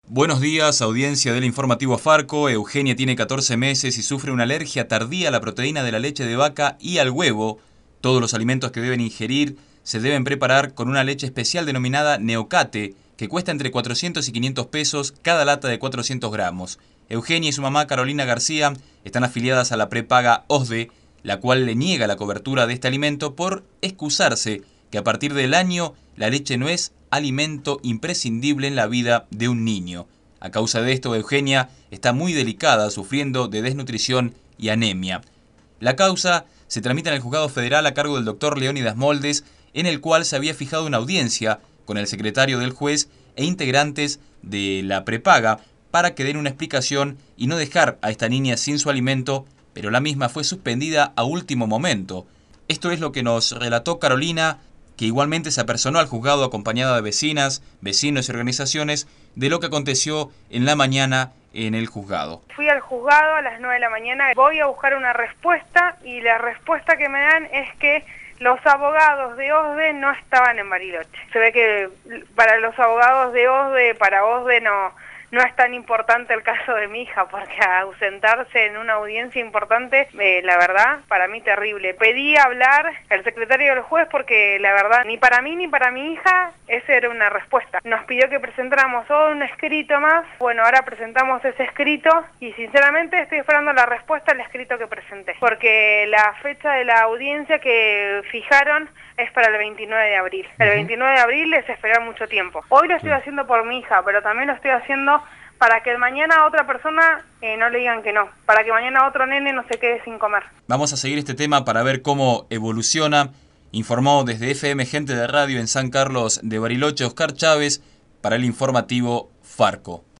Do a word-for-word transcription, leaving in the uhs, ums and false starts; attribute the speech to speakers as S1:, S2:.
S1: Buenos días, audiencia del informativo Farco. Eugenia tiene catorce meses y sufre una alergia tardía a la proteína de la leche de vaca y al huevo. Todos los alimentos que deben ingerir se deben preparar con una leche especial denominada Neocate, que cuesta entre cuatrocientos y quinientos pesos cada lata de cuatrocientos gramos. Eugenia y su mamá Carolina García están afiliadas a la prepaga O S D E, la cual le niega la cobertura de este alimento por excusarse que a partir del año la leche no es alimento imprescindible en la vida de un niño. A causa de esto, Eugenia está muy delicada, sufriendo de desnutrición y anemia. La causa se tramita en el juzgado federal a cargo del doctor Leónidas Moldes, en el cual se había fijado una audiencia con el secretario del juez e integrantes de la prepaga para que den una explicación y no dejar a esta niña sin su alimento, pero la misma fue suspendida a último momento. Esto es lo que nos relató Carolina, que igualmente se apersonó al juzgado acompañada de vecinas, vecinos y organizaciones de lo que aconteció en la mañana en el juzgado.
S2: Fui al juzgado a las nueve de la mañana, voy a buscar una respuesta y la respuesta que me dan es que los abogados de O S D E no estaban en Bariloche. Se ve que para los abogados de O S D E, para O S D E no... No es tan importante el caso de mi hija, porque ausentarse en una audiencia importante, eh, la verdad, para mí terrible. Pedí hablar al secretario del juez porque la verdad, ni para mí ni para mi hija, esa era una respuesta. Nos pidió que presentáramos todo un escrito más. Bueno, ahora presentamos ese escrito y sinceramente estoy esperando la respuesta al escrito que presenté. Porque la fecha de la audiencia que fijaron es para el veintinueve de abril. El veintinueve de abril es esperar mucho tiempo. Hoy lo estoy haciendo por mi hija, pero también lo estoy haciendo para que mañana a otra persona eh, no le digan que no, para que mañana otro nene no se quede sin comer.
S1: Vamos a seguir este tema para ver cómo evoluciona. Informó desde F M Gente de Radio en San Carlos de Bariloche Oscar Chávez para el informativo Farco.